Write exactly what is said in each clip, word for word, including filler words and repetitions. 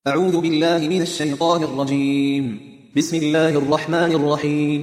أعوذ بالله من الشيطان الرجيم. بسم الله الرحمن الرحيم.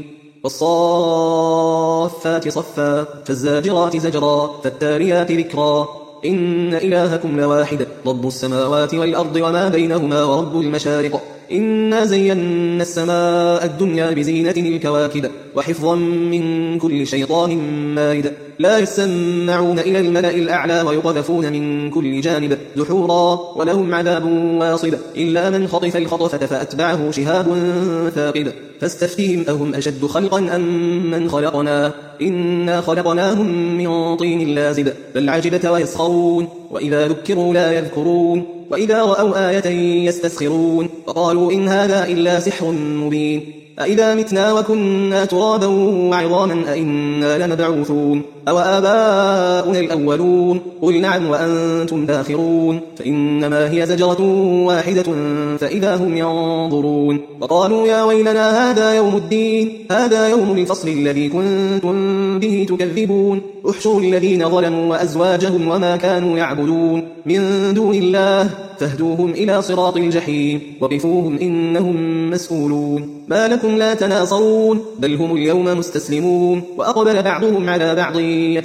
والصافات صفا فالزاجرات زجرا فالتاليات ذكرا إن إلهكم لواحد رب السماوات والأرض وما بينهما ورب المشارق إنا زينا السماء الدنيا بزينة الكواكب وحفظا من كل شيطان مارد لا يسمعون إلى الملأ الأعلى ويقذفون من كل جانب دحورا ولهم عذاب واصب إلا من خطف الخطفة فأتبعه شهاب ثاقب فاستفتهم أهم أشد خلقا أم من خلقنا إنا خلقناهم من طين لازب بل عجبت ويسخرون وإذا ذكروا لا يذكرون وإذا رأوا آية يستسخرون وقالوا إن هذا إلا سحر مبين أإذا متنا وكنا ترابا وعظاما أإنا لمبعوثون أو آباؤنا الأولون قل نعم وأنتم داخرون فإنما هي زجرة واحدة فإذا هم ينظرون وقالوا يا ويلنا هذا يوم الدين هذا يوم الفصل الذي كنتم به تكذبون احشروا الذين ظلموا وأزواجهم وما كانوا يعبدون من دون الله فاهدوهم إلى صراط الجحيم وقفوهم إنهم مسؤولون ما لكم لا تناصرون بل هم اليوم مستسلمون وأقبل بعضهم على بعض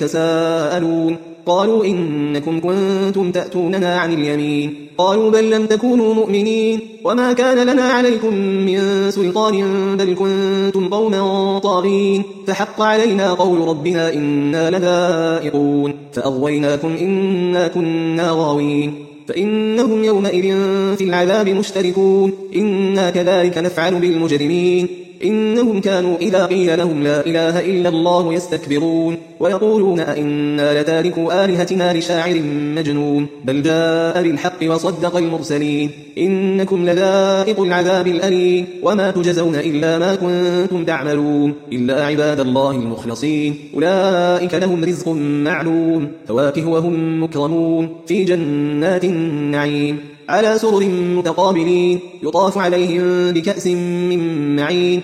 يتساءلون قالوا إنكم كنتم تأتوننا عن اليمين قالوا بل لم تكونوا مؤمنين وما كان لنا عليكم من سلطان بل كنتم قوما طاغين فحق علينا قول ربنا إنا لذائقون فأغويناكم إنا كنا غاوين فإنهم يومئذ في العذاب مشتركون إنا كذلك نفعل بالمجرمين إنهم كانوا إذا قيل لهم لا إله إلا الله يستكبرون ويقولون أئنا لتاركوا آلهتنا لشاعر مجنون بل جاء بالحق وصدق المرسلين إنكم لذائقوا العذاب الأليم وما تجزون إلا ما كنتم تعملون إلا عباد الله المخلصين أولئك لهم رزق معلوم فواكه وهم مكرمون في جنات النعيم على سرر متقابلين يطاف عليهم بكأس من معين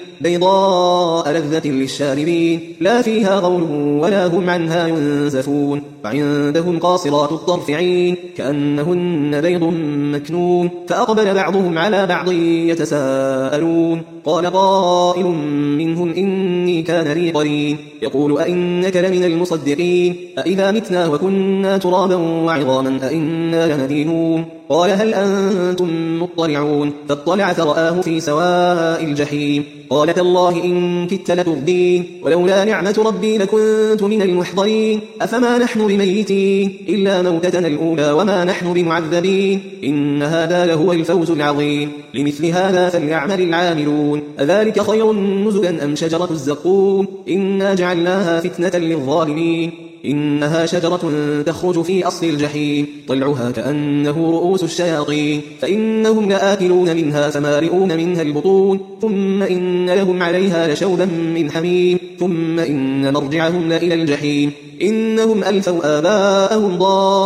بيضاء لذة للشاربين لا فيها غول ولا هم عنها ينزفون وعندهم قاصرات الطرف عين كأنهن بيض مكنون فأقبل بعضهم على بعض يتساءلون قال قائل منهم إني كان لي قرين يقول أئنك لمن المصدقين أئذا متنا وكنا ترابا وعظاما أئنا لمدينون قال هل أنتم مطلعون فاطلع فرآه في سواء الجحيم قال تالله إن كدت لتردين ولولا نعمة ربي لكنت من المحضرين أفما نحن بميتين إلا موتتنا الأولى وما نحن بمعذبين إن هذا لهو الفوز العظيم لمثل هذا فليعمل العاملون أذلك خير نزلا أم شجرة الزقوم إنا جعلناها فتنة للظالمين إنها شجرة تخرج في أصل الجحيم طلعها كأنه رؤوس الشياطين فإنهم لآكلون منها فمالئون منها البطون ثم إن لهم عليها لشوبا من حميم ثم إن مرجعهم لإلى الجحيم إنهم ألفوا آباءهم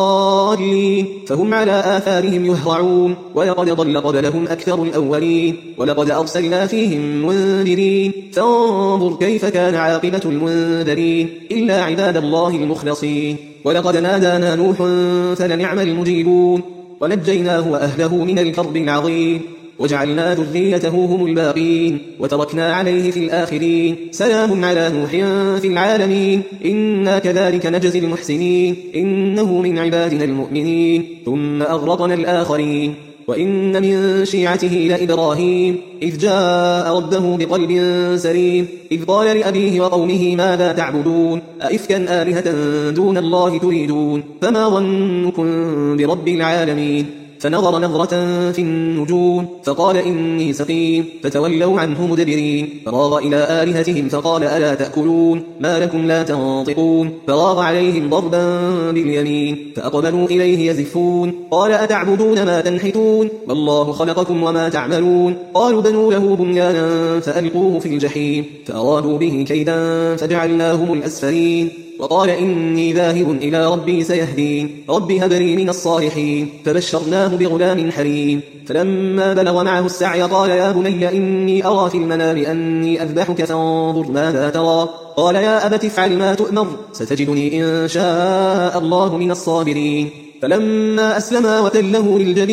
ضالين فهم على آثارهم يهرعون ولقد ضل قبلهم أكثر الأولين ولقد أرسلنا فيهم منذرين فانظر كيف كان عاقبة المنذرين إلا عباد الله المخلصين ولقد نادانا نوح فلنعم المجيبون ونجيناه وأهله من الكرب العظيم وجعلنا ذريته هم الباقين وتركنا عليه في الآخرين سلام على نوح في العالمين إنا كذلك نجزي المحسنين إنه من عبادنا المؤمنين ثم أغرقنا الآخرين وإن من شيعته لإبراهيم إذ جاء ربه بقلب سليم إذ قال لأبيه وقومه ماذا تعبدون أئفكا آلهة دون الله تريدون فما ظنكم برب العالمين فنظر نظرة في النجوم فقال إني سقيم فتولوا عنه مدبرين فراغ إلى آلهتهم فقال ألا تأكلون ما لكم لا تنطقون فراغ عليهم ضربا باليمين فأقبلوا إليه يزفون قال أتعبدون ما تنحتون والله خلقكم وما تعملون قالوا بنوا له بنيانا فألقوه في الجحيم فأرادوا به كيدا فجعلناهم الأسفلين وقال إني ذاهب إلى ربي سيهدين رب هب لي من الصالحين فبشرناه بغلام حليم فلما بلغ معه السعي قال يا بني إني أرى في المنام أني أذبحك فانظر ماذا ترى قال يا أبت افعل ما تؤمر ستجدني إن شاء الله من الصابرين فلما أسلما وتله للجبين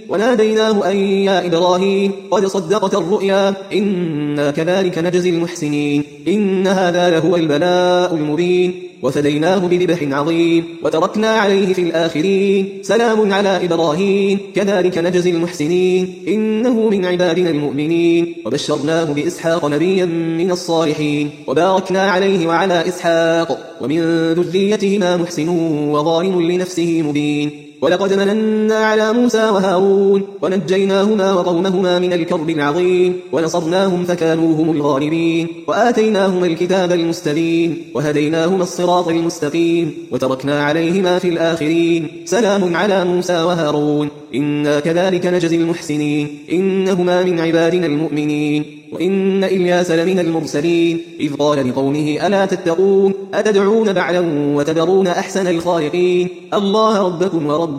وناديناه أن يا إبراهيم قد صدقت الرؤيا إنا كذلك نجزي المحسنين إن هذا لهو البلاء المبين وفديناه بذبح عظيم وتركنا عليه في الآخرين سلام على إبراهيم كذلك نجزي المحسنين إنه من عبادنا المؤمنين وبشرناه بإسحاق نبيا من الصالحين وباركنا عليه وعلى إسحاق ومن ذريتهما محسن وظالم لنفسه مبين ولقد مننا على موسى وهارون ونجيناهما وقومهما من الكرب العظيم ونصرناهم فكانوا هم الغالبين وآتيناهما الكتاب المستبين وهديناهما الصراط المستقيم وتركنا عليهما في الآخرين سلام على موسى وهارون إنا كذلك نجزي المحسنين إنهما من عبادنا المؤمنين وإن إلياس لمن المرسلين إذ قال لقومه ألا تتقون أتدعون بعلا وتذرون أحسن الخالقين الله ربكم ورب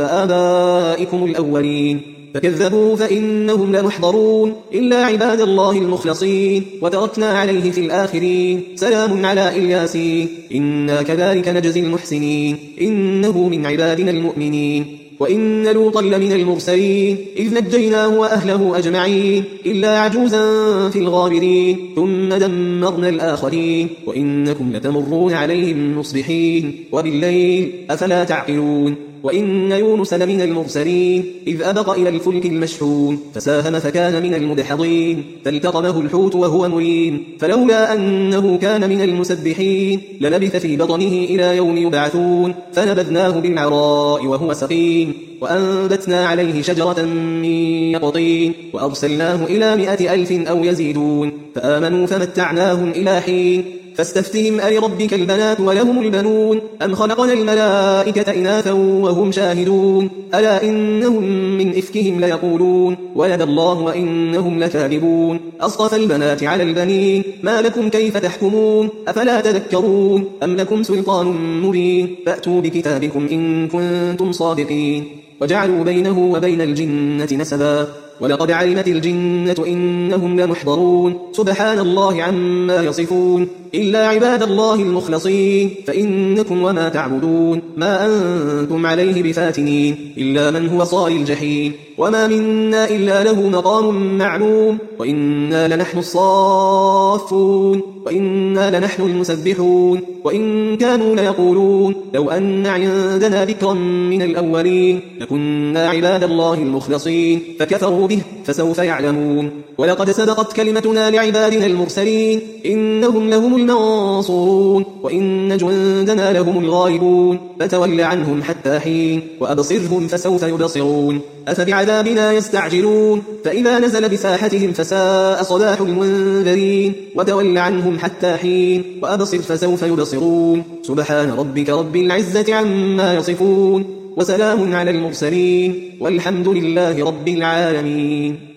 آبائكم الأولين فكذبوا فإنهم لمحضرون إلا عباد الله المخلصين وتركنا عليه في الآخرين سلام على إلياسين إنا كذلك نجزي المحسنين إنه من عبادنا المؤمنين وإن لوطا لمن المرسلين إذ نجيناه وأهله أجمعين إلا عجوزا في الغابرين ثم دمرنا الآخرين وإنكم لتمرون عليهم مصبحين وبالليل أفلا تعقلون وإن يونس لمن المرسلين إذ أبق إلى الفلك المشحون فساهم فكان من المدحضين فالتقمه الحوت وهو مليم فلولا أنه كان من المسبحين للبث في بطنه إلى يوم يبعثون فنبذناه بالعراء وهو سقيم وأنبتنا عليه شجرة من يقطين وأرسلناه إلى مائة ألف أو يزيدون فآمنوا فمتعناهم إلى حين فاستفتهم ألربك البنات ولهم البنون أم خلقنا الملائكة إناثا وهم شاهدون ألا إنهم من إفكهم ليقولون ولد الله وإنهم لكاذبون أصطفى البنات على البنين ما لكم كيف تحكمون أفلا تذكرون أم لكم سلطان مبين فأتوا بكتابكم إن كنتم صادقين وجعلوا بينه وبين الجنة نسبا ولقد علمت الجنة إنهم لمحضرون سبحان الله عما يصفون إلا عباد الله المخلصين فإنكم وما تعبدون ما أنتم عليه بفاتنين إلا من هو صال الجحيم وما منا إلا له مقام معلوم وإنا لنحن الصافون وإنا لنحن المسبحون وإن كانوا ليقولون لو أن عندنا ذكرا من الأولين لكنا عباد الله المخلصين فكفروا به فسوف يعلمون ولقد سبقت كلمتنا لعبادنا المرسلين إنهم لهم المنصورون وإن جندنا لهم الغالبون فتول عنهم حتى حين وأبصرهم فسوف يبصرون أفبعذابنا يستعجلون فإذا نزل بساحتهم فساء صلاح المنذرين وتول عنهم حتى حين وأبصر فسوف يبصرون سبحان ربك رب العزة عما يصفون وسلام على المرسلين والحمد لله رب العالمين.